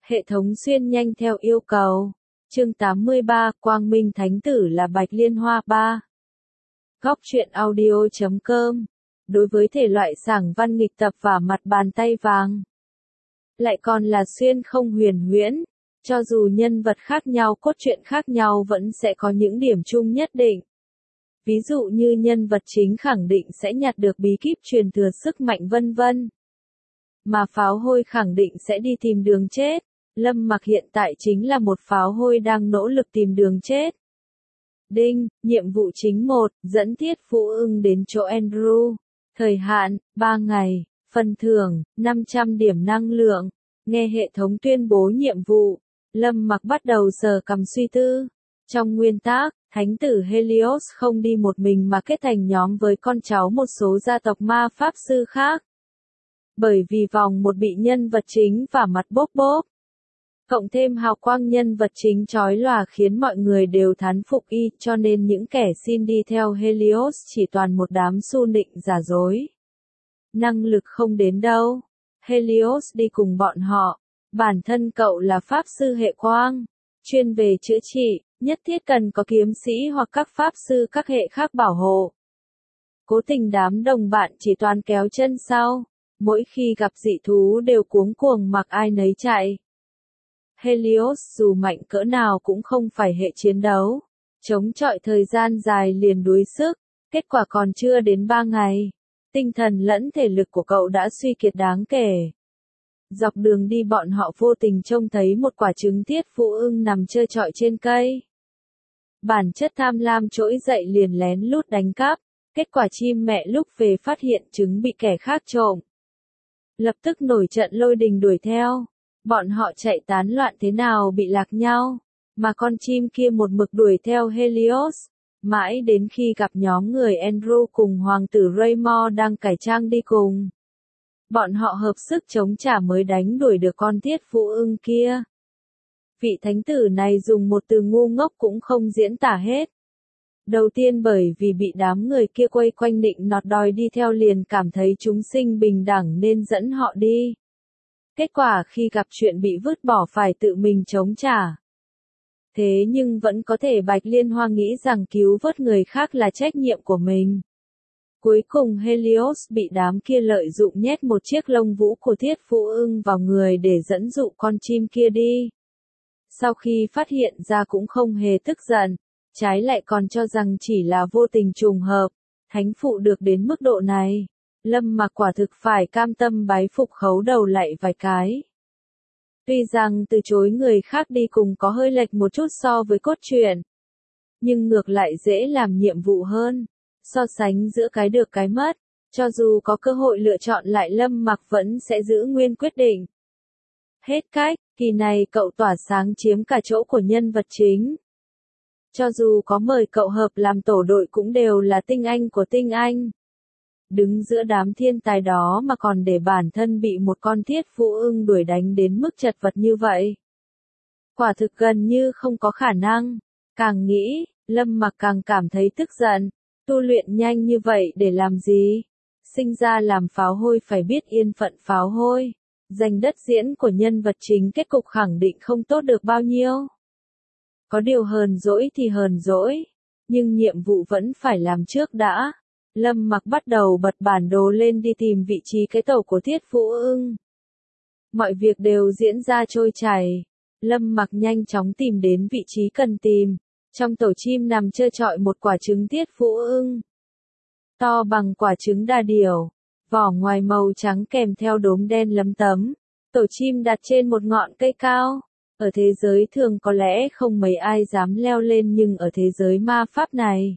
Hệ thống xuyên nhanh theo yêu cầu. Chương 83, Quang Minh Thánh Tử là Bạch Liên Hoa 3. Góc truyện audio.com. Đối với thể loại sảng văn nghịch tập và mặt bàn tay vàng, lại còn là xuyên không huyền huyễn, cho dù nhân vật khác nhau, cốt truyện khác nhau vẫn sẽ có những điểm chung nhất định. Ví dụ như nhân vật chính khẳng định sẽ nhặt được bí kíp truyền thừa sức mạnh vân vân. Mà pháo hôi khẳng định sẽ đi tìm đường chết. Lâm Mặc hiện tại chính là một pháo hôi đang nỗ lực tìm đường chết. Đinh, nhiệm vụ chính 1, dẫn Thiết Phú Ưng đến chỗ Andrew. Thời hạn, 3 ngày. Phần thưởng, 500 điểm năng lượng. Nghe hệ thống tuyên bố nhiệm vụ, Lâm Mặc bắt đầu sờ cằm suy tư. Trong nguyên tắc, Thánh tử Helios không đi một mình mà kết thành nhóm với con cháu một số gia tộc ma pháp sư khác. Bởi vì vòng một bị nhân vật chính vả mặt bốp bốp. Cộng thêm hào quang nhân vật chính chói lòa khiến mọi người đều thán phục y, cho nên những kẻ xin đi theo Helios chỉ toàn một đám su nịnh giả dối. Năng lực không đến đâu. Helios đi cùng bọn họ. Bản thân cậu là pháp sư hệ quang, chuyên về chữa trị, nhất thiết cần có kiếm sĩ hoặc các pháp sư các hệ khác bảo hộ. Cố tình đám đồng bạn chỉ toàn kéo chân sau, mỗi khi gặp dị thú đều cuống cuồng mặc ai nấy chạy. Helios dù mạnh cỡ nào cũng không phải hệ chiến đấu, chống chọi thời gian dài liền đuối sức, kết quả còn chưa đến 3 ngày. Tinh thần lẫn thể lực của cậu đã suy kiệt đáng kể. Dọc đường đi bọn họ vô tình trông thấy một quả trứng Thiết Phú Ưng nằm trơ trọi trên cây. Bản chất tham lam trỗi dậy liền lén lút đánh cắp, kết quả chim mẹ lúc về phát hiện trứng bị kẻ khác trộm. Lập tức nổi trận lôi đình đuổi theo. Bọn họ chạy tán loạn thế nào bị lạc nhau, mà con chim kia một mực đuổi theo Helios, mãi đến khi gặp nhóm người Andrew cùng hoàng tử Raymond đang cải trang đi cùng. Bọn họ hợp sức chống trả mới đánh đuổi được con Thiết Phú Ưng kia. Vị thánh tử này dùng một từ ngu ngốc cũng không diễn tả hết. Đầu tiên bởi vì bị đám người kia quay quanh nịnh nọt đòi đi theo liền cảm thấy chúng sinh bình đẳng nên dẫn họ đi. Kết quả khi gặp chuyện bị vứt bỏ phải tự mình chống trả. Thế nhưng vẫn có thể Bạch Liên Hoa nghĩ rằng cứu vớt người khác là trách nhiệm của mình. Cuối cùng Helios bị đám kia lợi dụng nhét một chiếc lông vũ của Thiết Phú Ưng vào người để dẫn dụ con chim kia đi. Sau khi phát hiện ra cũng không hề tức giận, trái lại còn cho rằng chỉ là vô tình trùng hợp, thánh phụ được đến mức độ này. Lâm Mặc quả thực phải cam tâm bái phục khấu đầu lạy vài cái. Tuy rằng từ chối người khác đi cùng có hơi lệch một chút so với cốt truyện, nhưng ngược lại dễ làm nhiệm vụ hơn. So sánh giữa cái được cái mất, cho dù có cơ hội lựa chọn lại Lâm Mặc vẫn sẽ giữ nguyên quyết định. Hết cách, kỳ này cậu tỏa sáng chiếm cả chỗ của nhân vật chính. Cho dù có mời cậu hợp làm tổ đội cũng đều là tinh anh của tinh anh. Đứng giữa đám thiên tài đó mà còn để bản thân bị một con Thiết Phú Ưng đuổi đánh đến mức chật vật như vậy. Quả thực gần như không có khả năng. Càng nghĩ, Lâm Mặc càng cảm thấy tức giận. Tu luyện nhanh như vậy để làm gì? Sinh ra làm pháo hôi phải biết yên phận pháo hôi. Giành đất diễn của nhân vật chính kết cục khẳng định không tốt được bao nhiêu. Có điều hờn dỗi thì hờn dỗi, nhưng nhiệm vụ vẫn phải làm trước đã. Lâm Mặc bắt đầu bật bản đồ lên đi tìm vị trí cái tổ của Thiết Phú Ưng. Mọi việc đều diễn ra trôi chảy. Lâm Mặc nhanh chóng tìm đến vị trí cần tìm. Trong tổ chim nằm trơ trọi một quả trứng Thiết Phú Ưng. To bằng quả trứng đà điểu. Vỏ ngoài màu trắng kèm theo đốm đen lấm tấm. Tổ chim đặt trên một ngọn cây cao. Ở thế giới thường có lẽ không mấy ai dám leo lên nhưng ở thế giới ma pháp này.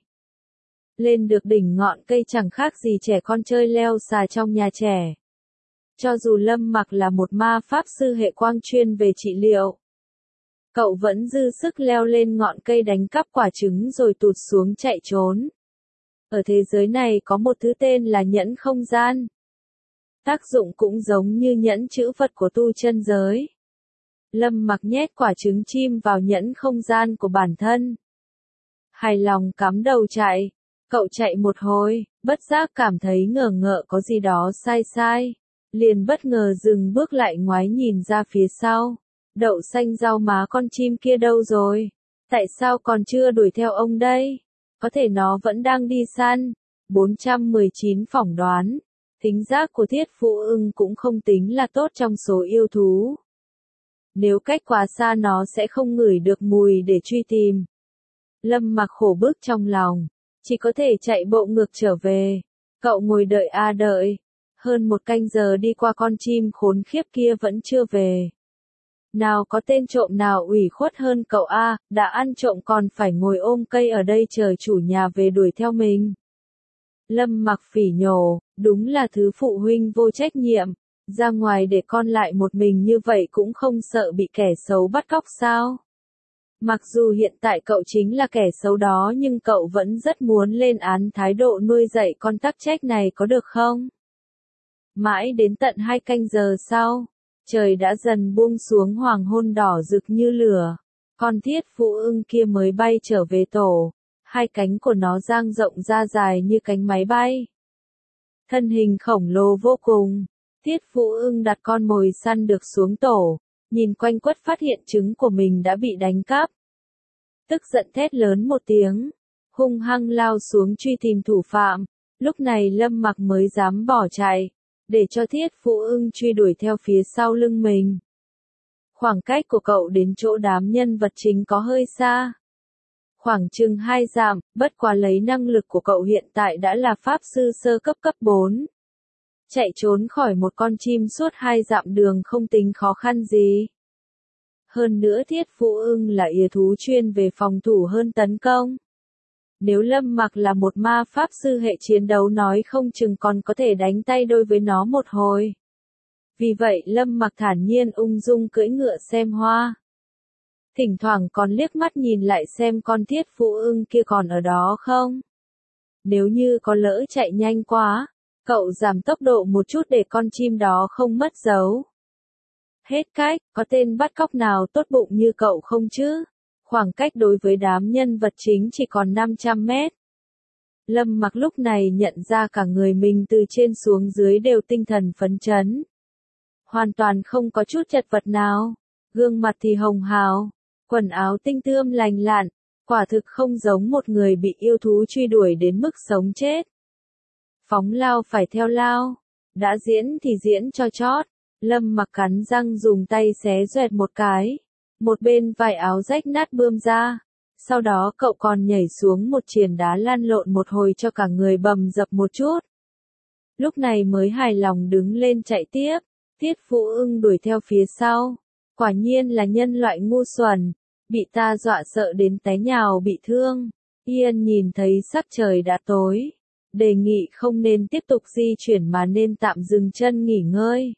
Lên được đỉnh ngọn cây chẳng khác gì trẻ con chơi leo xà trong nhà trẻ. Cho dù Lâm Mặc là một ma pháp sư hệ quang chuyên về trị liệu, cậu vẫn dư sức leo lên ngọn cây đánh cắp quả trứng rồi tụt xuống chạy trốn. Ở thế giới này có một thứ tên là nhẫn không gian. Tác dụng cũng giống như nhẫn chữ vật của tu chân giới. Lâm Mặc nhét quả trứng chim vào nhẫn không gian của bản thân. Hài lòng cắm đầu chạy. Cậu chạy một hồi, bất giác cảm thấy ngờ ngợ có gì đó sai sai. Liền bất ngờ dừng bước lại ngoái nhìn ra phía sau. Đậu xanh rau má, con chim kia đâu rồi? Tại sao còn chưa đuổi theo ông đây? Có thể nó vẫn đang đi săn. 419 phỏng đoán. Thính giác của Thiết Phụ Ưng cũng không tính là tốt trong số yêu thú. Nếu cách quá xa nó sẽ không ngửi được mùi để truy tìm. Lâm Mặc khổ bức trong lòng, chỉ có thể chạy bộ ngược trở về. Cậu ngồi đợi đợi. Hơn 1 canh giờ đi qua, con chim khốn khiếp kia vẫn chưa về. Nào có tên trộm nào ủy khuất hơn cậu đã ăn trộm còn phải ngồi ôm cây ở đây chờ chủ nhà về đuổi theo mình. Lâm Mặc phỉ nhổ, đúng là thứ phụ huynh vô trách nhiệm, ra ngoài để con lại một mình như vậy cũng không sợ bị kẻ xấu bắt cóc sao? Mặc dù hiện tại cậu chính là kẻ xấu đó nhưng cậu vẫn rất muốn lên án thái độ nuôi dạy con tắc trách này, có được không? Mãi đến tận 2 canh giờ sau, trời đã dần buông xuống, hoàng hôn đỏ rực như lửa. Con Thiết Phụ Ưng kia mới bay trở về tổ, 2 cánh của nó dang rộng ra dài như cánh máy bay. Thân hình khổng lồ vô cùng, Thiết Phụ Ưng đặt con mồi săn được xuống tổ, nhìn quanh quất phát hiện trứng của mình đã bị đánh cắp. Tức giận thét lớn một tiếng, hung hăng lao xuống truy tìm thủ phạm. Lúc này Lâm Mặc mới dám bỏ chạy, để cho Thiết Phụ Ưng truy đuổi theo phía sau lưng mình. Khoảng cách của cậu đến chỗ đám nhân vật chính có hơi xa. Khoảng chừng 2 dặm, bất quá lấy năng lực của cậu hiện tại đã là pháp sư sơ cấp cấp 4. Chạy trốn khỏi một con chim suốt 2 dặm đường không tính khó khăn gì. Hơn nữa Thiết Phụ Ưng là yêu thú chuyên về phòng thủ hơn tấn công. Nếu Lâm Mặc là một ma pháp sư hệ chiến đấu nói không chừng còn có thể đánh tay đôi với nó một hồi. Vì vậy Lâm Mặc thản nhiên ung dung cưỡi ngựa xem hoa. Thỉnh thoảng còn liếc mắt nhìn lại xem con Thiết Phụ Ưng kia còn ở đó không. Nếu như có lỡ chạy nhanh quá, cậu giảm tốc độ một chút để con chim đó không mất dấu. Hết cách, có tên bắt cóc nào tốt bụng như cậu không chứ? Khoảng cách đối với đám nhân vật chính chỉ còn 500 mét. Lâm Mặc lúc này nhận ra cả người mình từ trên xuống dưới đều tinh thần phấn chấn. Hoàn toàn không có chút chật vật nào. Gương mặt thì hồng hào, quần áo tinh tươm lành lặn, quả thực không giống một người bị yêu thú truy đuổi đến mức sống chết. Phóng lao phải theo lao, đã diễn thì diễn cho chót. Lâm Mặc cắn răng dùng tay xé xoẹt một cái. Một bên vải áo rách nát bươm ra. Sau đó cậu còn nhảy xuống một triền đá lăn lộn một hồi cho cả người bầm dập một chút. Lúc này mới hài lòng đứng lên chạy tiếp. Thiết Phụ Ưng đuổi theo phía sau. Quả nhiên là nhân loại ngu xuẩn. Bị ta dọa sợ đến té nhào bị thương. Ian nhìn thấy sắc trời đã tối. Đề nghị không nên tiếp tục di chuyển mà nên tạm dừng chân nghỉ ngơi.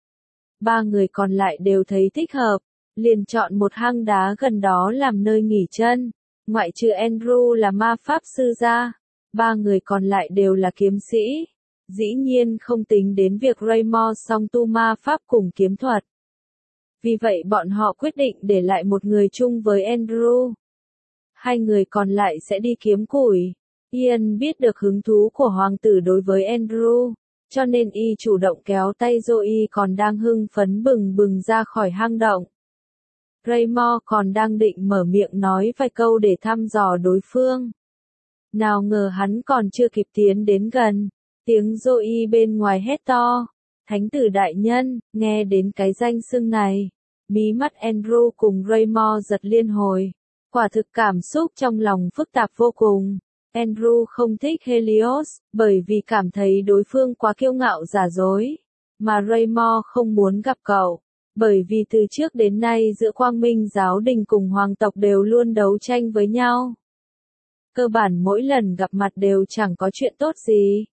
3 người còn lại đều thấy thích hợp. Liền chọn một hang đá gần đó làm nơi nghỉ chân. Ngoại trừ Andrew là ma pháp sư ra, 3 người còn lại đều là kiếm sĩ. Dĩ nhiên không tính đến việc Raymond song tu ma pháp cùng kiếm thuật. Vì vậy bọn họ quyết định để lại một người chung với Andrew. 2 người còn lại sẽ đi kiếm củi. Ian biết được hứng thú của hoàng tử đối với Andrew, cho nên y chủ động kéo tay Zoe còn đang hưng phấn bừng bừng ra khỏi hang động. Raymond còn đang định mở miệng nói vài câu để thăm dò đối phương. Nào ngờ hắn còn chưa kịp tiến đến gần. Tiếng Zoe bên ngoài hét to. Thánh tử đại nhân, nghe đến cái danh xưng này. Mí mắt Andrew cùng Raymond giật liên hồi. Quả thực cảm xúc trong lòng phức tạp vô cùng. Andrew không thích Helios, bởi vì cảm thấy đối phương quá kiêu ngạo giả dối. Mà Raymond không muốn gặp cậu. Bởi vì từ trước đến nay giữa Quang Minh giáo đình cùng hoàng tộc đều luôn đấu tranh với nhau. Cơ bản mỗi lần gặp mặt đều chẳng có chuyện tốt gì.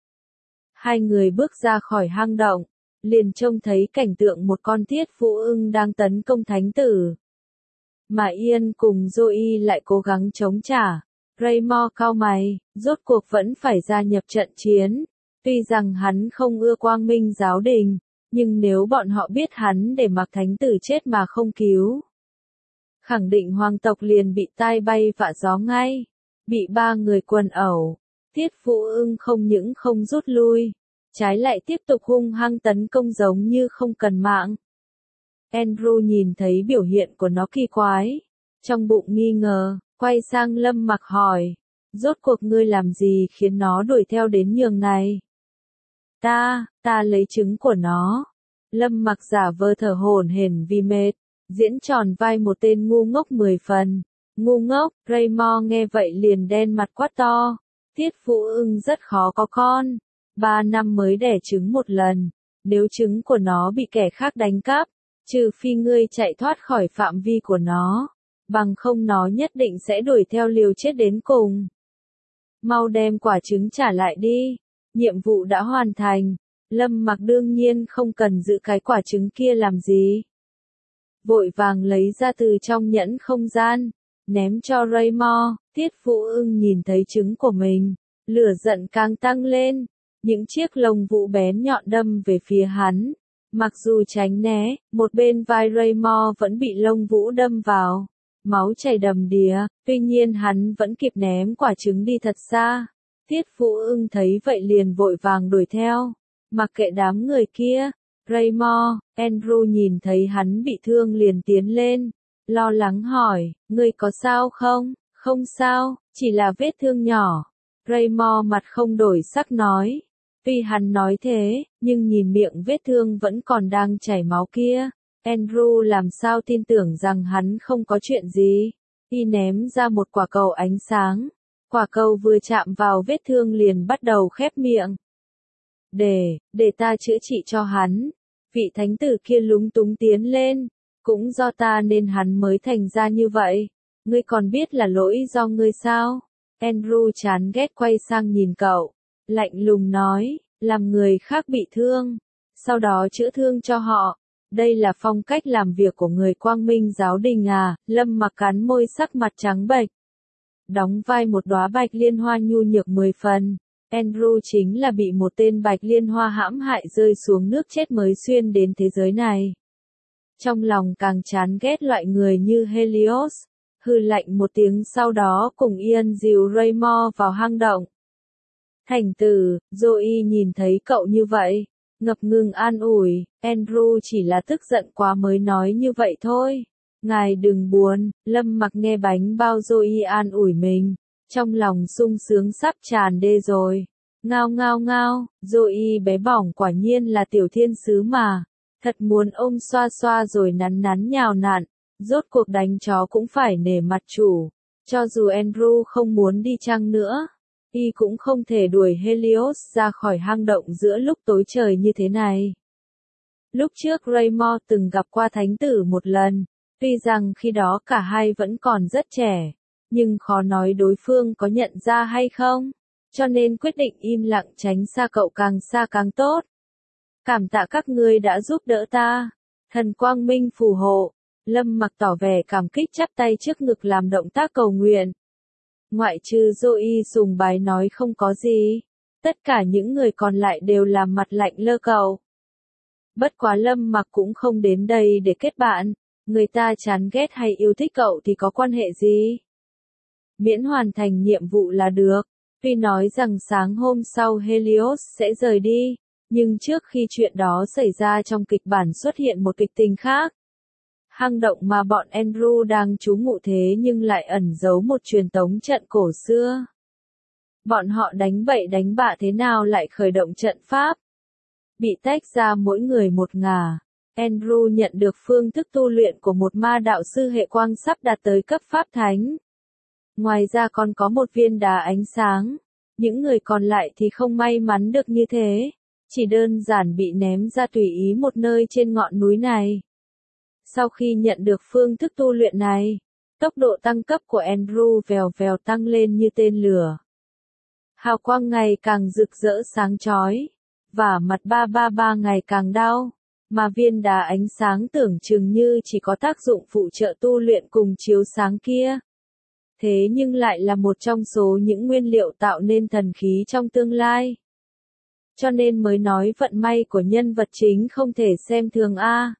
2 người bước ra khỏi hang động, liền trông thấy cảnh tượng một con Thiết Phụ Ưng đang tấn công thánh tử. Mà Ian cùng Zoe lại cố gắng chống trả. Raymond cau mày, rốt cuộc vẫn phải gia nhập trận chiến. Tuy rằng hắn không ưa Quang Minh giáo đình. Nhưng nếu bọn họ biết hắn để mặc thánh tử chết mà không cứu, khẳng định hoàng tộc liền bị tai bay vạ gió ngay. Bị 3 người quần ẩu, Thiết Phụ Ưng không những không rút lui, trái lại tiếp tục hung hăng tấn công giống như không cần mạng. Andrew nhìn thấy biểu hiện của nó kỳ quái. Trong bụng nghi ngờ, quay sang Lâm Mặc hỏi. Rốt cuộc ngươi làm gì khiến nó đuổi theo đến nhường này? Ta lấy trứng của nó. Lâm Mặc giả vờ thở hổn hển vì mệt, diễn tròn vai một tên ngu ngốc 10 phần. Ngu ngốc, Raymond nghe vậy liền đen mặt quát to. Tiết Vũ Ưng rất khó có con. 3 năm mới đẻ trứng một lần. Nếu trứng của nó bị kẻ khác đánh cắp, trừ phi ngươi chạy thoát khỏi phạm vi của nó, bằng không nó nhất định sẽ đuổi theo liều chết đến cùng. Mau đem quả trứng trả lại đi. Nhiệm vụ đã hoàn thành. Lâm Mặc đương nhiên không cần giữ cái quả trứng kia làm gì. Vội vàng lấy ra từ trong nhẫn không gian, ném cho Raymond. Tiết Vũ Ưng nhìn thấy trứng của mình, lửa giận càng tăng lên. Những chiếc lông vũ bén nhọn đâm về phía hắn. Mặc dù tránh né, một bên vai Raymond vẫn bị lông vũ đâm vào. Máu chảy đầm đìa, tuy nhiên hắn vẫn kịp ném quả trứng đi thật xa. Tiết Vũ Ưng thấy vậy liền vội vàng đuổi theo. Mặc kệ đám người kia, Raymond, Andrew nhìn thấy hắn bị thương liền tiến lên. Lo lắng hỏi, ngươi có sao không? Không sao, chỉ là vết thương nhỏ. Raymond mặt không đổi sắc nói. Tuy hắn nói thế, nhưng nhìn miệng vết thương vẫn còn đang chảy máu kia. Andrew làm sao tin tưởng rằng hắn không có chuyện gì. Y ném ra một quả cầu ánh sáng. Quả cầu vừa chạm vào vết thương liền bắt đầu khép miệng. Để ta chữa trị cho hắn. Vị thánh tử kia lúng túng tiến lên. Cũng do ta nên hắn mới thành ra như vậy. Ngươi còn biết là lỗi do ngươi sao? Andrew chán ghét quay sang nhìn cậu. Lạnh lùng nói, làm người khác bị thương. Sau đó chữa thương cho họ. Đây là phong cách làm việc của người Quang Minh giáo đình à? Lâm Mặc cắn môi sắc mặt trắng bệch. Đóng vai một đóa bạch liên hoa nhu nhược 10 phần. Andrew chính là bị một tên bạch liên hoa hãm hại rơi xuống nước chết mới xuyên đến thế giới này. Trong lòng càng chán ghét loại người như Helios. Hừ lạnh một tiếng sau đó cùng Ian dìu Raymond vào hang động. Thành tử, Zoe nhìn thấy cậu như vậy, ngập ngừng an ủi, Andrew chỉ là tức giận quá mới nói như vậy thôi. Ngài đừng buồn, Lâm Mặc nghe bánh bao Zoe an ủi mình, trong lòng sung sướng sắp tràn đê rồi. Ngao ngao ngao, Zoe bé bỏng quả nhiên là tiểu thiên sứ mà, thật muốn ôm xoa xoa rồi nắn nắn nhào nặn, rốt cuộc đánh chó cũng phải nể mặt chủ, cho dù Andrew không muốn đi chăng nữa. Y cũng không thể đuổi Helios ra khỏi hang động giữa lúc tối trời như thế này. Lúc trước Raymond từng gặp qua thánh tử một lần, tuy rằng khi đó cả hai vẫn còn rất trẻ, nhưng khó nói đối phương có nhận ra hay không, cho nên quyết định im lặng tránh xa cậu càng xa càng tốt. Cảm tạ các ngươi đã giúp đỡ ta, thần quang minh phù hộ. Lâm Mặc tỏ vẻ cảm kích chắp tay trước ngực làm động tác cầu nguyện. Ngoại trừ Zoe sùng bái nói không có gì. Tất cả những người còn lại đều làm mặt lạnh lơ cậu. Bất quá Lâm Mặc cũng không đến đây để kết bạn. Người ta chán ghét hay yêu thích cậu thì có quan hệ gì? Miễn hoàn thành nhiệm vụ là được. Tuy nói rằng sáng hôm sau Helios sẽ rời đi, nhưng trước khi chuyện đó xảy ra trong kịch bản xuất hiện một kịch tình khác. Hang động mà bọn Andrew đang trú ngụ thế nhưng lại ẩn giấu một truyền tống trận cổ xưa. Bọn họ đánh bậy đánh bạ thế nào lại khởi động trận pháp? Bị tách ra mỗi người một ngả. Andrew nhận được phương thức tu luyện của một ma đạo sư hệ quang sắp đạt tới cấp pháp thánh. Ngoài ra còn có một viên đá ánh sáng. Những người còn lại thì không may mắn được như thế. Chỉ đơn giản bị ném ra tùy ý một nơi trên ngọn núi này. Sau khi nhận được phương thức tu luyện này, tốc độ tăng cấp của Andrew vèo vèo tăng lên như tên lửa. Hào quang ngày càng rực rỡ sáng chói, và mặt 333 ngày càng đau, mà viên đá ánh sáng tưởng chừng như chỉ có tác dụng phụ trợ tu luyện cùng chiếu sáng kia. Thế nhưng lại là một trong số những nguyên liệu tạo nên thần khí trong tương lai. Cho nên mới nói vận may của nhân vật chính không thể xem thường a.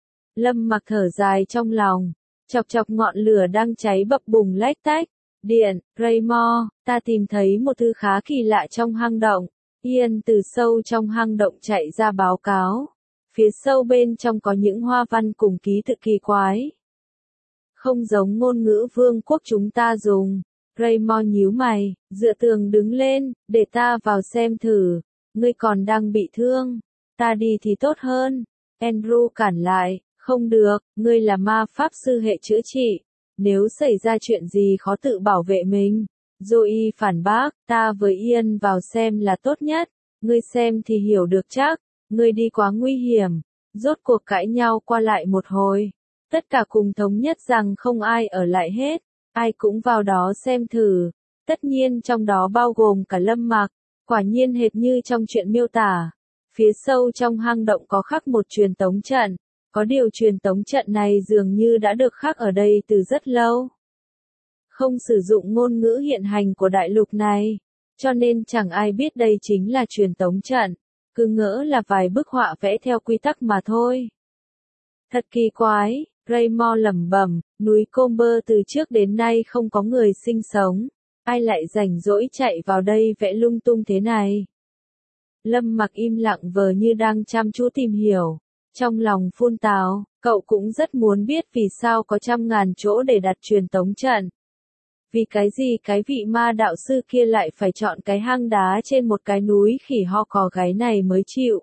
Lâm Mặc thở dài trong lòng, chọc chọc ngọn lửa đang cháy bập bùng lách tách. Điện, Raymond, ta tìm thấy một thứ khá kỳ lạ trong hang động. Ian từ sâu trong hang động chạy ra báo cáo. Phía sâu bên trong có những hoa văn cùng ký tự kỳ quái. Không giống ngôn ngữ vương quốc chúng ta dùng. Raymond nhíu mày, dựa tường đứng lên, để ta vào xem thử. Ngươi còn đang bị thương. Ta đi thì tốt hơn. Andrew cản lại, không được, ngươi là ma pháp sư hệ chữa trị. Nếu xảy ra chuyện gì khó tự bảo vệ mình. Zoe phản bác, ta với Ian vào xem là tốt nhất. Ngươi xem thì hiểu được chắc. Ngươi đi quá nguy hiểm. Rốt cuộc cãi nhau qua lại một hồi. Tất cả cùng thống nhất rằng không ai ở lại hết. Ai cũng vào đó xem thử. Tất nhiên trong đó bao gồm cả Lâm Mặc. Quả nhiên hệt như trong chuyện miêu tả. Phía sâu trong hang động có khắc một truyền tống trận. Có điều truyền tống trận này dường như đã được khắc ở đây từ rất lâu. Không sử dụng ngôn ngữ hiện hành của đại lục này. Cho nên chẳng ai biết đây chính là truyền tống trận. Cứ ngỡ là vài bức họa vẽ theo quy tắc mà thôi. Thật kỳ quái, Raymond lẩm bẩm, núi Comber từ trước đến nay không có người sinh sống. Ai lại rảnh rỗi chạy vào đây vẽ lung tung thế này? Lâm Mặc im lặng vờ như đang chăm chú tìm hiểu. Trong lòng phun tào, cậu cũng rất muốn biết vì sao có trăm ngàn chỗ để đặt truyền tống trận. Vì cái gì cái vị ma đạo sư kia lại phải chọn cái hang đá trên một cái núi khỉ ho cò gáy này mới chịu.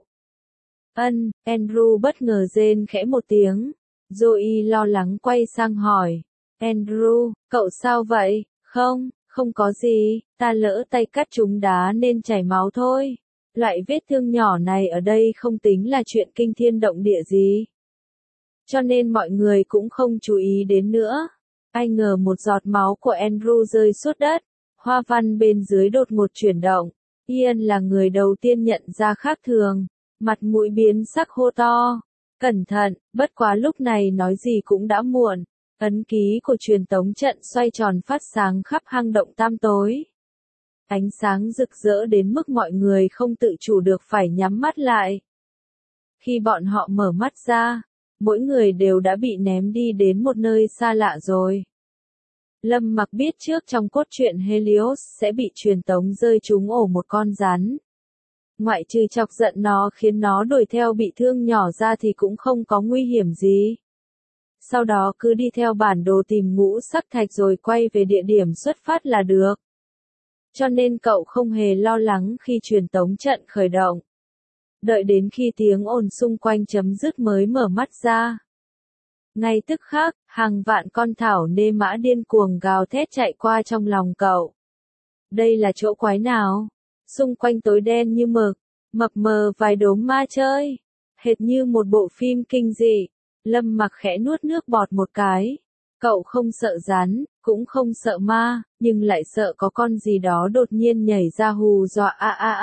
Andrew bất ngờ rên khẽ một tiếng. Zoe lo lắng quay sang hỏi. Andrew, cậu sao vậy? Không có gì, ta lỡ tay cắt trúng đá nên chảy máu thôi. Loại vết thương nhỏ này ở đây không tính là chuyện kinh thiên động địa gì. Cho nên mọi người cũng không chú ý đến nữa. Ai ngờ một giọt máu của Andrew rơi suốt đất. Hoa văn bên dưới đột ngột chuyển động. Ian là người đầu tiên nhận ra khác thường. Mặt mũi biến sắc hô to. Cẩn thận, bất quá lúc này nói gì cũng đã muộn. Ấn ký của truyền tống trận xoay tròn phát sáng khắp hang động tăm tối. Ánh sáng rực rỡ đến mức mọi người không tự chủ được phải nhắm mắt lại. Khi bọn họ mở mắt ra, mỗi người đều đã bị ném đi đến một nơi xa lạ rồi. Lâm Mặc biết trước trong cốt truyện Helios sẽ bị truyền tống rơi trúng ổ một con rắn. Ngoại trừ chọc giận nó khiến nó đuổi theo bị thương nhỏ ra thì cũng không có nguy hiểm gì. Sau đó cứ đi theo bản đồ tìm ngũ sắc thạch rồi quay về địa điểm xuất phát là được. Cho nên cậu không hề lo lắng khi truyền tống trận khởi động. Đợi đến khi tiếng ồn xung quanh chấm dứt mới mở mắt ra. Ngay tức khắc, hàng vạn con thảo nê mã điên cuồng gào thét chạy qua trong lòng cậu. Đây là chỗ quái nào? Xung quanh tối đen như mực, mập mờ vài đốm ma chơi. Hệt như một bộ phim kinh dị. Lâm Mặc khẽ nuốt nước bọt một cái. Cậu không sợ rắn, cũng không sợ ma, nhưng lại sợ có con gì đó đột nhiên nhảy ra hù dọa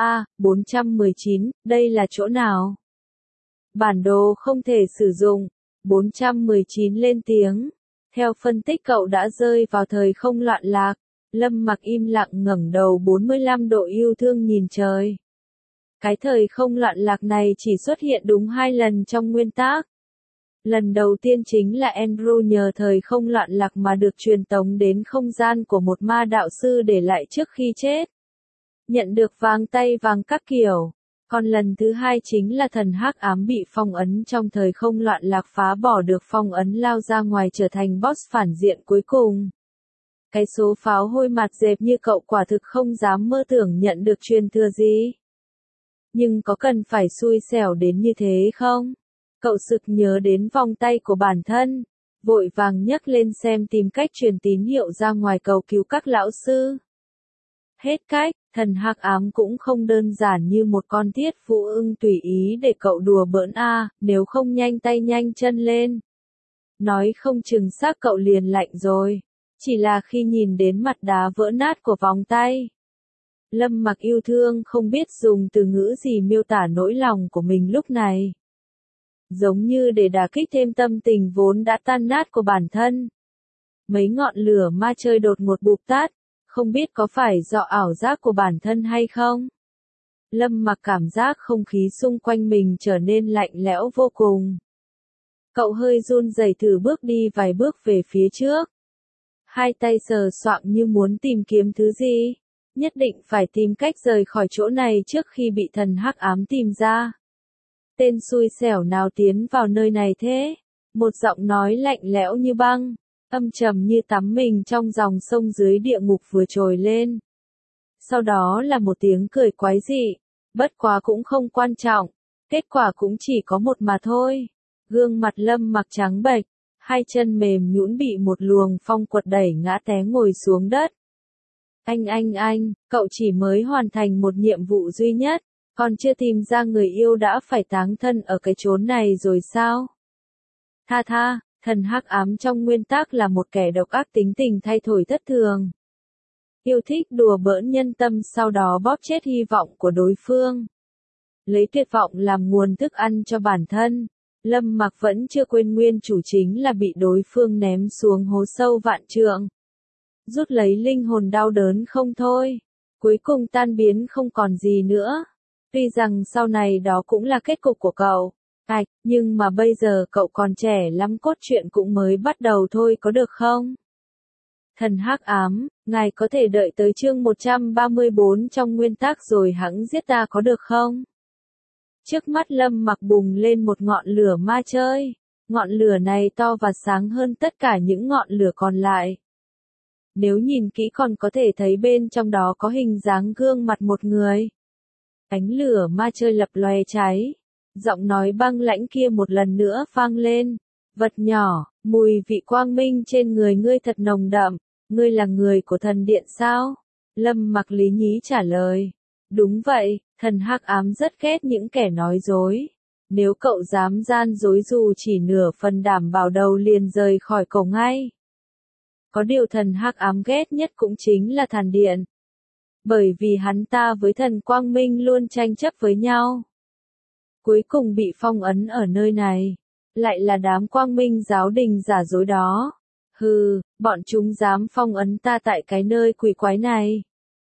419, đây là chỗ nào? Bản đồ không thể sử dụng. 419 lên tiếng. Theo phân tích cậu đã rơi vào thời không loạn lạc. Lâm Mặc im lặng ngẩng đầu 45 độ yêu thương nhìn trời. Cái thời không loạn lạc này chỉ xuất hiện đúng 2 lần trong nguyên tác. Lần đầu tiên chính là Andrew nhờ thời không loạn lạc mà được truyền tống đến không gian của một ma đạo sư để lại trước khi chết. Nhận được vàng tay vàng các kiểu. Còn lần thứ hai chính là thần hắc ám bị phong ấn trong thời không loạn lạc phá bỏ được phong ấn lao ra ngoài trở thành boss phản diện cuối cùng. Cái số pháo hôi mặt dẹp như cậu quả thực không dám mơ tưởng nhận được truyền thừa gì. Nhưng có cần phải xui xẻo đến như thế không? Cậu sực nhớ đến vòng tay của bản thân, vội vàng nhấc lên xem tìm cách truyền tín hiệu ra ngoài cầu cứu các lão sư. Hết cách, thần hắc ám cũng không đơn giản như một con thiết phụ ưng tùy ý để cậu đùa bỡn nếu không nhanh tay nhanh chân lên. Nói không chừng xác cậu liền lạnh rồi, chỉ là khi nhìn đến mặt đá vỡ nát của vòng tay. Lâm Mặc yêu thương không biết dùng từ ngữ gì miêu tả nỗi lòng của mình lúc này. Giống như để đả kích thêm tâm tình vốn đã tan nát của bản thân. Mấy ngọn lửa ma chơi đột ngột bụp tắt, không biết có phải do ảo giác của bản thân hay không? Lâm Mặc cảm giác không khí xung quanh mình trở nên lạnh lẽo vô cùng. Cậu hơi run rẩy thử bước đi vài bước về phía trước. Hai tay sờ soạng như muốn tìm kiếm thứ gì. Nhất định phải tìm cách rời khỏi chỗ này trước khi bị thần hắc ám tìm ra. Tên xui xẻo nào tiến vào nơi này thế? Một giọng nói lạnh lẽo như băng, âm trầm như tắm mình trong dòng sông dưới địa ngục vừa trồi lên. Sau đó là một tiếng cười quái dị, bất quá cũng không quan trọng, kết quả cũng chỉ có một mà thôi. Gương mặt Lâm Mặc trắng bệch, hai chân mềm nhũn bị một luồng phong quật đẩy ngã té ngồi xuống đất. Anh, cậu chỉ mới hoàn thành một nhiệm vụ duy nhất, còn chưa tìm ra người yêu đã phải táng thân ở cái chốn này rồi sao? Tha, thần hắc ám trong nguyên tắc là một kẻ độc ác tính tình thay đổi thất thường. Yêu thích đùa bỡn nhân tâm sau đó bóp chết hy vọng của đối phương. Lấy tuyệt vọng làm nguồn thức ăn cho bản thân, Lâm Mặc vẫn chưa quên nguyên chủ chính là bị đối phương ném xuống hố sâu vạn trượng. Rút lấy linh hồn đau đớn không thôi, cuối cùng tan biến không còn gì nữa. Tuy rằng sau này đó cũng là kết cục của cậu, nhưng mà bây giờ cậu còn trẻ lắm, cốt truyện cũng mới bắt đầu thôi có được không? Thần hắc ám, ngài có thể đợi tới chương 134 trong nguyên tắc rồi hẵng giết ta có được không? Trước mắt Lâm Mặc bùng lên một ngọn lửa ma chơi, ngọn lửa này to và sáng hơn tất cả những ngọn lửa còn lại. Nếu nhìn kỹ còn có thể thấy bên trong đó có hình dáng gương mặt một người. Ánh lửa ma chơi lập lòe cháy, giọng nói băng lãnh kia một lần nữa vang lên. Vật nhỏ, mùi vị quang minh trên người ngươi thật nồng đậm, ngươi là người của thần điện sao? Lâm Mặc lý nhí trả lời. Đúng vậy, thần hắc ám rất ghét những kẻ nói dối. Nếu cậu dám gian dối dù chỉ nửa phần đảm bảo đầu liền rời khỏi cậu ngay. Có điều thần hắc ám ghét nhất cũng chính là thần điện. Bởi vì hắn ta với thần quang minh luôn tranh chấp với nhau. Cuối cùng bị phong ấn ở nơi này. Lại là đám quang minh giáo đình giả dối đó. Hừ, bọn chúng dám phong ấn ta tại cái nơi quỷ quái này.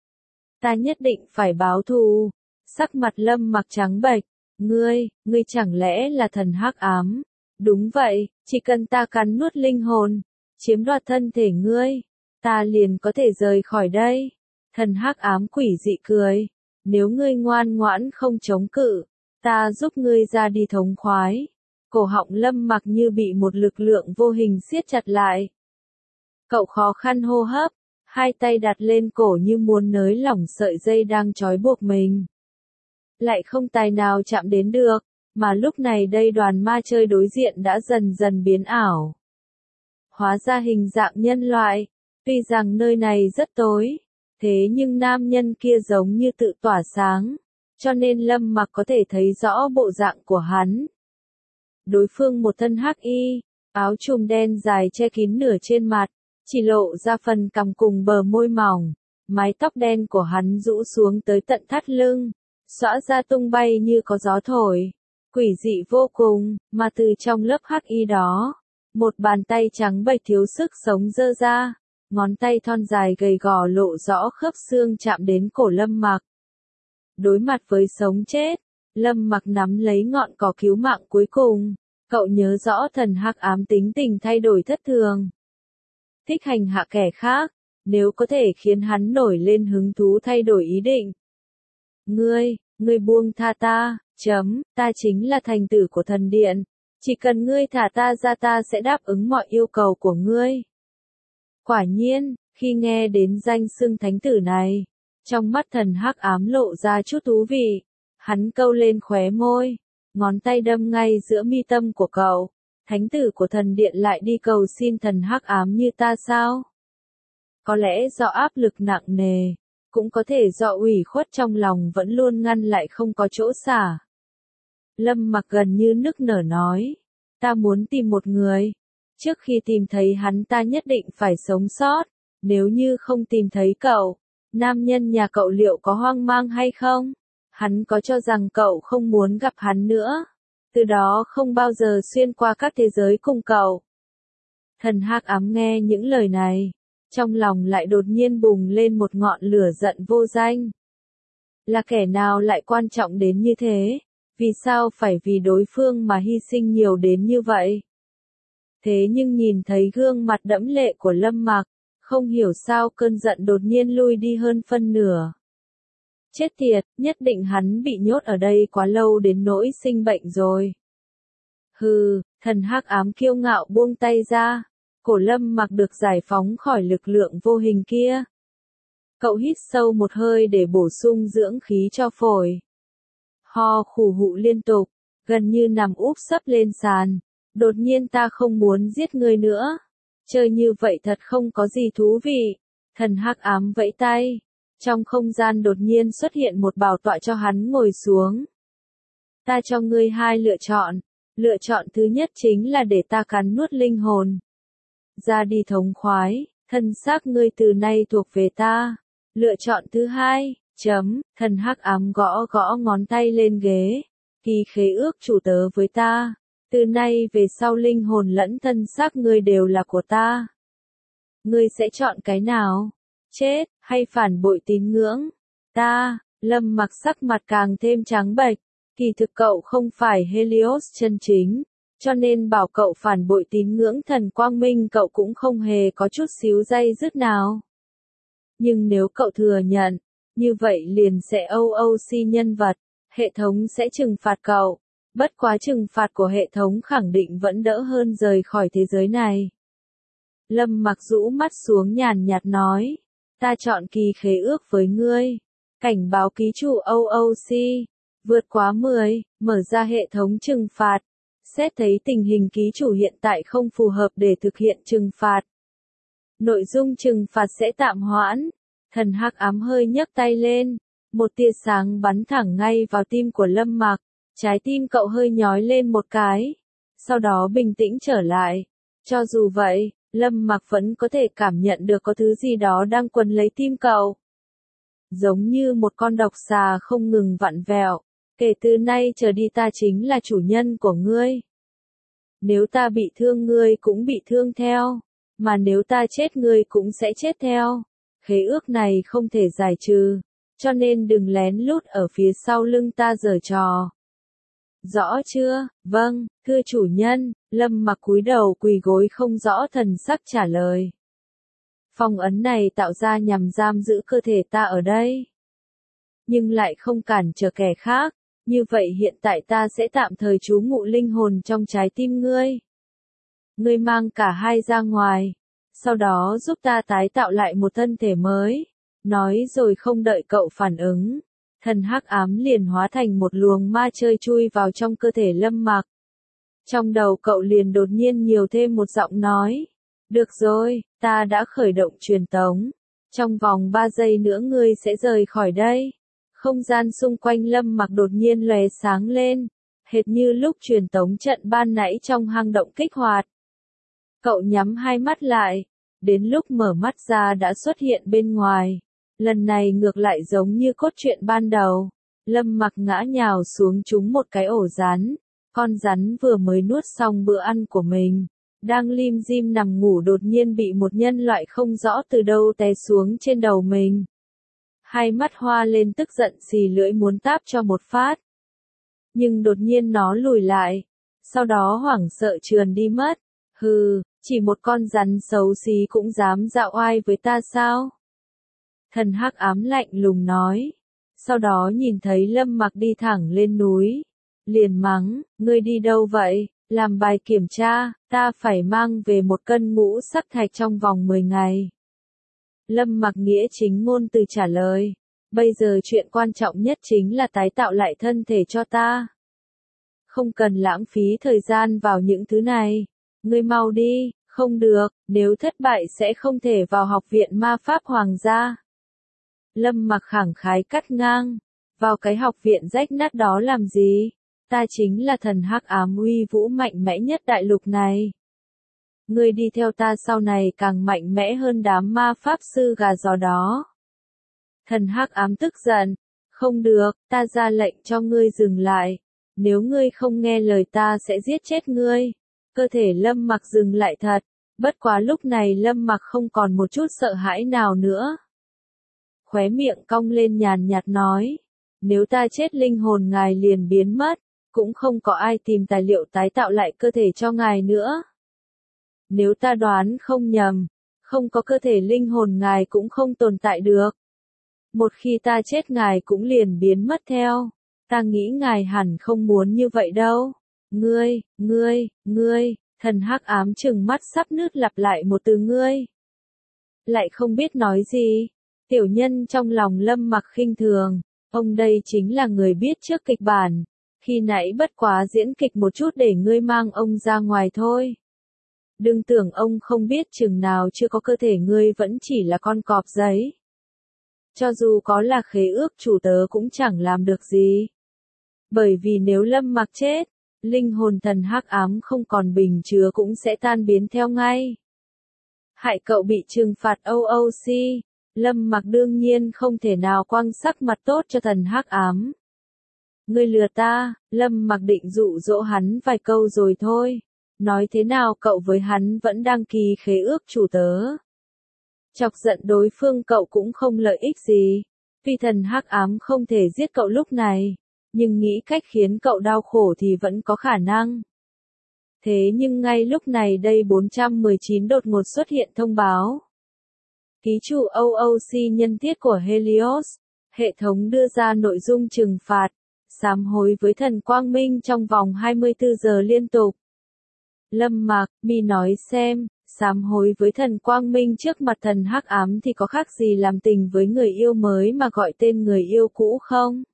Ta nhất định phải báo thù. Sắc mặt Lâm Mặc trắng bệch. Ngươi chẳng lẽ là thần hắc ám? Đúng vậy, chỉ cần ta cắn nuốt linh hồn, chiếm đoạt thân thể ngươi, ta liền có thể rời khỏi đây. Thần hắc ám quỷ dị cười. Nếu ngươi ngoan ngoãn không chống cự, ta giúp ngươi ra đi thống khoái. Cổ họng Lâm Mặc như bị một lực lượng vô hình siết chặt lại. Cậu khó khăn hô hấp, hai tay đặt lên cổ như muốn nới lỏng sợi dây đang trói buộc mình. Lại không tài nào chạm đến được, mà lúc này đây đoàn ma chơi đối diện đã dần dần biến ảo. Hóa ra hình dạng nhân loại, tuy rằng nơi này rất tối, thế nhưng nam nhân kia giống như tự tỏa sáng, cho nên Lâm Mặc có thể thấy rõ bộ dạng của hắn. Đối phương một thân hắc y, áo trùm đen dài che kín nửa trên mặt, chỉ lộ ra phần cằm cùng bờ môi mỏng, mái tóc đen của hắn rũ xuống tới tận thắt lưng, xõa ra tung bay như có gió thổi, quỷ dị vô cùng, mà từ trong lớp hắc y đó, một bàn tay trắng bệch thiếu sức sống giơ ra, ngón tay thon dài gầy gò lộ rõ khớp xương chạm đến cổ Lâm Mặc. Đối mặt với sống chết, Lâm Mặc nắm lấy ngọn cỏ cứu mạng cuối cùng, cậu nhớ rõ thần hắc ám tính tình thay đổi thất thường. Thích hành hạ kẻ khác, nếu có thể khiến hắn nổi lên hứng thú thay đổi ý định. Ngươi buông tha ta, ta chính là thành tử của thần điện, chỉ cần ngươi thả ta ra ta sẽ đáp ứng mọi yêu cầu của ngươi. Quả nhiên, khi nghe đến danh xưng thánh tử này, trong mắt thần hắc ám lộ ra chút thú vị, hắn câu lên khóe môi, ngón tay đâm ngay giữa mi tâm của cậu. Thánh tử của thần điện lại đi cầu xin thần hắc ám như ta sao? Có lẽ do áp lực nặng nề, cũng có thể do ủy khuất trong lòng vẫn luôn ngăn lại không có chỗ xả. Lâm Mặc gần như nức nở nói, ta muốn tìm một người. Trước khi tìm thấy hắn ta nhất định phải sống sót, nếu như không tìm thấy cậu, nam nhân nhà cậu liệu có hoang mang hay không? Hắn có cho rằng cậu không muốn gặp hắn nữa, từ đó không bao giờ xuyên qua các thế giới cùng cậu. Thần hắc ám nghe những lời này, trong lòng lại đột nhiên bùng lên một ngọn lửa giận vô danh. Là kẻ nào lại quan trọng đến như thế? Vì sao phải vì đối phương mà hy sinh nhiều đến như vậy? Thế nhưng nhìn thấy gương mặt đẫm lệ của Lâm Mặc, không hiểu sao cơn giận đột nhiên lui đi hơn phân nửa. Chết tiệt, nhất định hắn bị nhốt ở đây quá lâu đến nỗi sinh bệnh rồi. Hừ, thần hắc ám kiêu ngạo buông tay ra. Cổ Lâm Mặc được giải phóng khỏi lực lượng vô hình kia. Cậu hít sâu một hơi để bổ sung dưỡng khí cho phổi. Ho khủ hụ liên tục, gần như nằm úp sấp lên sàn. Đột nhiên ta không muốn giết ngươi nữa. Chơi như vậy thật không có gì thú vị. Thần hắc ám vẫy tay. Trong không gian đột nhiên xuất hiện một bảo tọa cho hắn ngồi xuống. Ta cho ngươi hai lựa chọn. Lựa chọn thứ nhất chính là để ta cắn nuốt linh hồn. Ra đi thống khoái, thân xác ngươi từ nay thuộc về ta. Lựa chọn thứ hai, thần hắc ám gõ gõ ngón tay lên ghế. Ký khế ước chủ tớ với ta. Từ nay về sau linh hồn lẫn thân xác ngươi đều là của ta. Ngươi sẽ chọn cái nào? Chết, hay phản bội tín ngưỡng? Ta, Lâm Mặc sắc mặt càng thêm trắng bệch. Kỳ thực cậu không phải Helios chân chính, cho nên bảo cậu phản bội tín ngưỡng thần quang minh cậu cũng không hề có chút xíu day dứt nào. Nhưng nếu cậu thừa nhận, như vậy liền sẽ OOC nhân vật, hệ thống sẽ trừng phạt cậu. Bất quá trừng phạt của hệ thống khẳng định vẫn đỡ hơn rời khỏi thế giới này. Lâm Mặc rũ mắt xuống nhàn nhạt nói, ta chọn kỳ khế ước với ngươi. Cảnh báo ký chủ OOC. Vượt quá 10, mở ra hệ thống trừng phạt. Xét thấy tình hình ký chủ hiện tại không phù hợp để thực hiện trừng phạt. Nội dung trừng phạt sẽ tạm hoãn. Thần hắc ám hơi nhấc tay lên. Một tia sáng bắn thẳng ngay vào tim của Lâm Mặc. Trái tim cậu hơi nhói lên một cái. Sau đó bình tĩnh trở lại. Cho dù vậy, Lâm Mặc vẫn có thể cảm nhận được có thứ gì đó đang quấn lấy tim cậu. Giống như một con độc xà không ngừng vặn vẹo. Kể từ nay trở đi ta chính là chủ nhân của ngươi. Nếu ta bị thương ngươi cũng bị thương theo. Mà nếu ta chết ngươi cũng sẽ chết theo. Khế ước này không thể giải trừ. Cho nên đừng lén lút ở phía sau lưng ta giở trò. Rõ chưa? Vâng, thưa chủ nhân. Lâm Mặc cúi đầu quỳ gối không rõ thần sắc trả lời. Phong ấn này tạo ra nhằm giam giữ cơ thể ta ở đây. Nhưng lại không cản trở kẻ khác. Như vậy hiện tại ta sẽ tạm thời trú ngụ linh hồn trong trái tim ngươi. Ngươi mang cả hai ra ngoài. Sau đó giúp ta tái tạo lại một thân thể mới. Nói rồi không đợi cậu phản ứng. Thần hắc ám liền hóa thành một luồng ma chơi chui vào trong cơ thể Lâm Mặc. Trong đầu cậu liền đột nhiên nhiều thêm một giọng nói. Được rồi, ta đã khởi động truyền tống. Trong vòng 3 giây nữa ngươi sẽ rời khỏi đây. Không gian xung quanh Lâm Mặc đột nhiên lóe sáng lên, hệt như lúc truyền tống trận ban nãy trong hang động kích hoạt. Cậu nhắm hai mắt lại, đến lúc mở mắt ra đã xuất hiện bên ngoài. Lần này ngược lại giống như cốt truyện ban đầu. Lâm Mặc ngã nhào xuống trúng một cái ổ rắn. Con rắn vừa mới nuốt xong bữa ăn của mình. Đang lim dim nằm ngủ đột nhiên bị một nhân loại không rõ từ đâu té xuống trên đầu mình. Hai mắt hoa lên tức giận xì lưỡi muốn táp cho một phát. Nhưng đột nhiên nó lùi lại. Sau đó hoảng sợ trườn đi mất. Hừ, chỉ một con rắn xấu xí cũng dám dạo oai với ta sao? Thần hắc ám lạnh lùng nói. Sau đó nhìn thấy Lâm Mặc đi thẳng lên núi. Liền mắng, ngươi đi đâu vậy? Làm bài kiểm tra, ta phải mang về một cân ngũ sắc thạch trong vòng 10 ngày. Lâm Mặc nghĩa chính ngôn từ trả lời. Bây giờ chuyện quan trọng nhất chính là tái tạo lại thân thể cho ta. Không cần lãng phí thời gian vào những thứ này. Ngươi mau đi, không được, nếu thất bại sẽ không thể vào học viện ma pháp hoàng gia. Lâm Mặc khẳng khái cắt ngang. Vào cái học viện rách nát đó làm gì? Ta chính là thần hắc ám uy vũ mạnh mẽ nhất đại lục này. Ngươi đi theo ta sau này càng mạnh mẽ hơn đám ma pháp sư gà giò đó. Thần hắc ám tức giận. Không được, ta ra lệnh cho ngươi dừng lại. Nếu ngươi không nghe lời ta sẽ giết chết ngươi. Cơ thể Lâm Mặc dừng lại thật. Bất quá lúc này Lâm Mặc không còn một chút sợ hãi nào nữa. Khóe miệng cong lên nhàn nhạt nói. Nếu ta chết linh hồn ngài liền biến mất. Cũng không có ai tìm tài liệu tái tạo lại cơ thể cho ngài nữa. Nếu ta đoán không nhầm, không có cơ thể linh hồn ngài cũng không tồn tại được. Một khi ta chết ngài cũng liền biến mất theo. Ta nghĩ ngài hẳn không muốn như vậy đâu. Ngươi, thần hắc ám trừng mắt sắp nứt lặp lại một từ ngươi. Lại không biết nói gì. Tiểu nhân trong lòng Lâm Mặc khinh thường. Ông đây chính là người biết trước kịch bản. Khi nãy bất quá diễn kịch một chút để ngươi mang ông ra ngoài thôi. Đừng tưởng ông không biết chừng nào chưa có cơ thể ngươi vẫn chỉ là con cọp giấy. Cho dù có là khế ước chủ tớ cũng chẳng làm được gì. Bởi vì nếu Lâm Mặc chết, linh hồn thần hắc ám không còn bình chứa cũng sẽ tan biến theo ngay. Hại cậu bị trừng phạt OOC, Lâm Mặc đương nhiên không thể nào quăng sắc mặt tốt cho thần hắc ám. Ngươi lừa ta, Lâm Mặc định dụ dỗ hắn vài câu rồi thôi. Nói thế nào cậu với hắn vẫn đang ký khế ước chủ tớ. Chọc giận đối phương cậu cũng không lợi ích gì. Vì thần hắc ám không thể giết cậu lúc này. Nhưng nghĩ cách khiến cậu đau khổ thì vẫn có khả năng. Thế nhưng ngay lúc này đây 419 đột ngột xuất hiện thông báo. Ký chủ OOC nhân tiết của Helios. Hệ thống đưa ra nội dung trừng phạt. Sám hối với thần quang minh trong vòng 24 giờ liên tục. Lâm Mặc, mi nói xem, sám hối với thần quang minh trước mặt thần hắc ám thì có khác gì làm tình với người yêu mới mà gọi tên người yêu cũ không?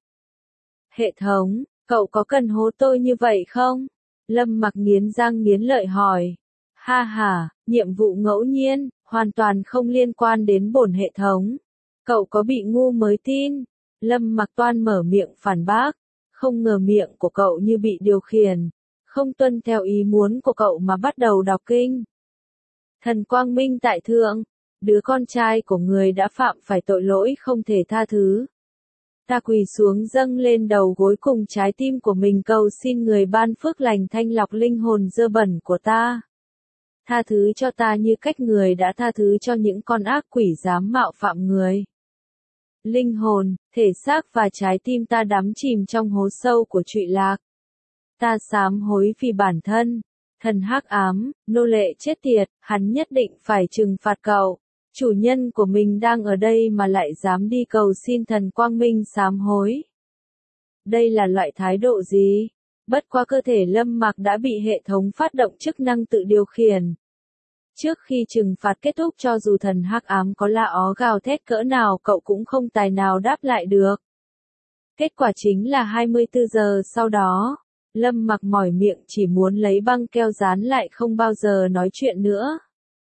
Hệ thống, cậu có cần hố tôi như vậy không? Lâm Mặc nghiến răng nghiến lợi hỏi. Ha ha, nhiệm vụ ngẫu nhiên, hoàn toàn không liên quan đến bổn hệ thống. Cậu có bị ngu mới tin? Lâm Mặc toan mở miệng phản bác. Không ngờ miệng của cậu như bị điều khiển. Không tuân theo ý muốn của cậu mà bắt đầu đọc kinh. Thần quang minh tại thượng, đứa con trai của người đã phạm phải tội lỗi không thể tha thứ. Ta quỳ xuống dâng lên đầu gối cùng trái tim của mình cầu xin người ban phước lành thanh lọc linh hồn dơ bẩn của ta. Tha thứ cho ta như cách người đã tha thứ cho những con ác quỷ dám mạo phạm người. Linh hồn, thể xác và trái tim ta đắm chìm trong hố sâu của trụy lạc. Ta sám hối vì bản thân. Thần hắc ám, nô lệ chết tiệt, hắn nhất định phải trừng phạt cậu. Chủ nhân của mình đang ở đây mà lại dám đi cầu xin thần quang minh sám hối. Đây là loại thái độ gì? Bất qua cơ thể Lâm Mặc đã bị hệ thống phát động chức năng tự điều khiển. Trước khi trừng phạt kết thúc cho dù thần hắc ám có la ó gào thét cỡ nào cậu cũng không tài nào đáp lại được. Kết quả chính là 24 giờ sau đó, Lâm Mặc mỏi miệng chỉ muốn lấy băng keo dán lại không bao giờ nói chuyện nữa.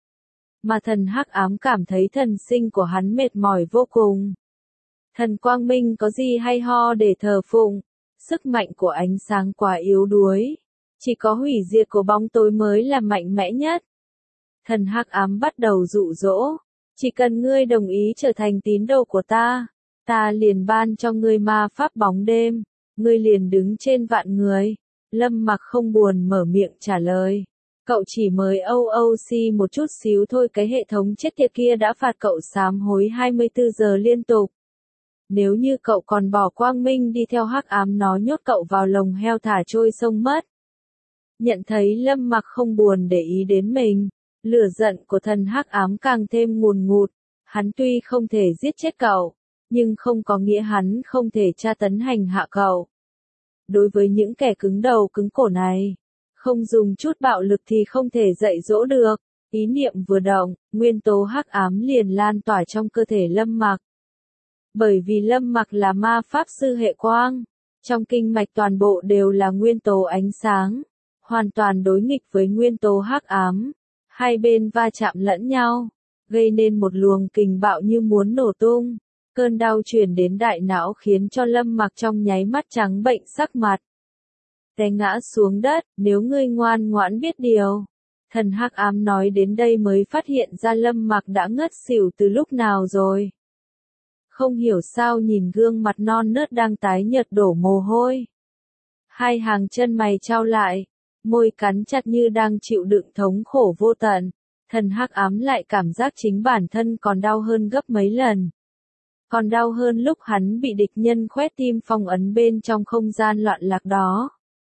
Mà thần hắc ám cảm thấy thần sinh của hắn mệt mỏi vô cùng. Thần quang minh có gì hay ho để thờ phụng, sức mạnh của ánh sáng quá yếu đuối. Chỉ có hủy diệt của bóng tối mới là mạnh mẽ nhất. Thần hắc ám bắt đầu dụ dỗ, chỉ cần ngươi đồng ý trở thành tín đồ của ta, ta liền ban cho ngươi ma pháp bóng đêm, ngươi liền đứng trên vạn người. Lâm Mặc không buồn mở miệng trả lời. Cậu chỉ mới OOC một chút xíu thôi cái hệ thống chết tiệt kia đã phạt cậu sám hối 24 giờ liên tục. Nếu như cậu còn bỏ quang minh đi theo hắc ám nó nhốt cậu vào lồng heo thả trôi sông mất. Nhận thấy Lâm Mặc không buồn để ý đến mình, lửa giận của thần hắc ám càng thêm ngùn ngụt. Hắn tuy không thể giết chết cậu, nhưng không có nghĩa hắn không thể tra tấn hành hạ cậu. Đối với những kẻ cứng đầu cứng cổ này, không dùng chút bạo lực thì không thể dạy dỗ được. Ý niệm vừa động, nguyên tố hắc ám liền lan tỏa trong cơ thể Lâm Mặc. Bởi vì Lâm Mặc là ma pháp sư hệ quang, trong kinh mạch toàn bộ đều là nguyên tố ánh sáng, hoàn toàn đối nghịch với nguyên tố hắc ám. Hai bên va chạm lẫn nhau, gây nên một luồng kình bạo như muốn nổ tung. Cơn đau truyền đến đại não khiến cho Lâm Mặc trong nháy mắt trắng bệnh sắc mặt. Té ngã xuống đất, nếu ngươi ngoan ngoãn biết điều. Thần hắc ám nói đến đây mới phát hiện ra Lâm Mặc đã ngất xỉu từ lúc nào rồi. Không hiểu sao nhìn gương mặt non nớt đang tái nhợt đổ mồ hôi. Hai hàng chân mày chau lại, môi cắn chặt như đang chịu đựng thống khổ vô tận. Thần hắc ám lại cảm giác chính bản thân còn đau hơn gấp mấy lần. Còn đau hơn lúc hắn bị địch nhân khoét tim phong ấn bên trong không gian loạn lạc đó.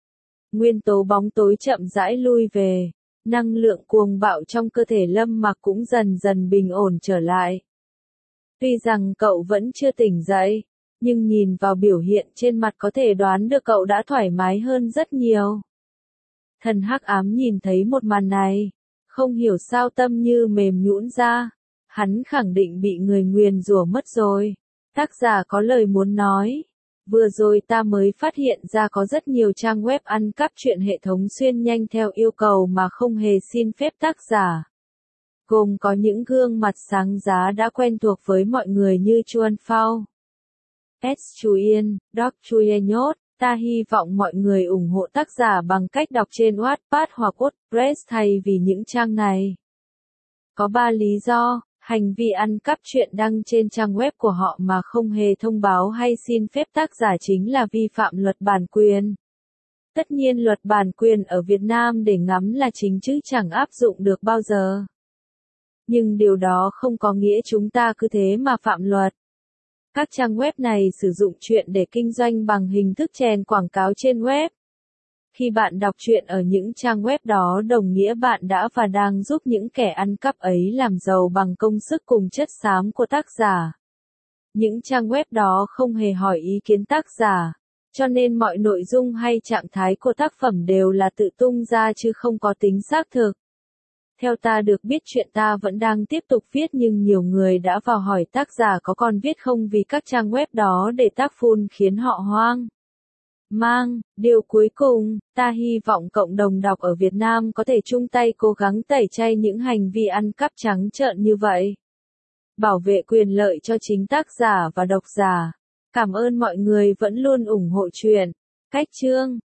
Nguyên tố bóng tối chậm rãi lui về, năng lượng cuồng bạo trong cơ thể Lâm Mặc cũng dần dần bình ổn trở lại. Tuy rằng cậu vẫn chưa tỉnh dậy, nhưng nhìn vào biểu hiện trên mặt có thể đoán được cậu đã thoải mái hơn rất nhiều. Thần hắc ám nhìn thấy một màn này, không hiểu sao tâm như mềm nhũn ra. Hắn khẳng định bị người nguyền rủa mất rồi. Tác giả có lời muốn nói. Vừa rồi ta mới phát hiện ra có rất nhiều trang web ăn cắp truyện hệ thống xuyên nhanh theo yêu cầu mà không hề xin phép tác giả. Gồm có những gương mặt sáng giá đã quen thuộc với mọi người như Chuan Phao, S. Chuyen, Doc Chuyenyot. Ta hy vọng mọi người ủng hộ tác giả bằng cách đọc trên Wattpad hoặc WordPress thay vì những trang này. Có 3 lý do. Hành vi ăn cắp truyện đăng trên trang web của họ mà không hề thông báo hay xin phép tác giả chính là vi phạm luật bản quyền. Tất nhiên luật bản quyền ở Việt Nam để ngắm là chính chứ chẳng áp dụng được bao giờ. Nhưng điều đó không có nghĩa chúng ta cứ thế mà phạm luật. Các trang web này sử dụng truyện để kinh doanh bằng hình thức chèn quảng cáo trên web. Khi bạn đọc truyện ở những trang web đó đồng nghĩa bạn đã và đang giúp những kẻ ăn cắp ấy làm giàu bằng công sức cùng chất xám của tác giả. Những trang web đó không hề hỏi ý kiến tác giả, cho nên mọi nội dung hay trạng thái của tác phẩm đều là tự tung ra chứ không có tính xác thực. Theo ta được biết chuyện ta vẫn đang tiếp tục viết nhưng nhiều người đã vào hỏi tác giả có còn viết không vì các trang web đó để tác phun khiến họ hoang mang. Điều cuối cùng, ta hy vọng cộng đồng đọc ở Việt Nam có thể chung tay cố gắng tẩy chay những hành vi ăn cắp trắng trợn như vậy. Bảo vệ quyền lợi cho chính tác giả và độc giả. Cảm ơn mọi người vẫn luôn ủng hộ truyện. Cách chương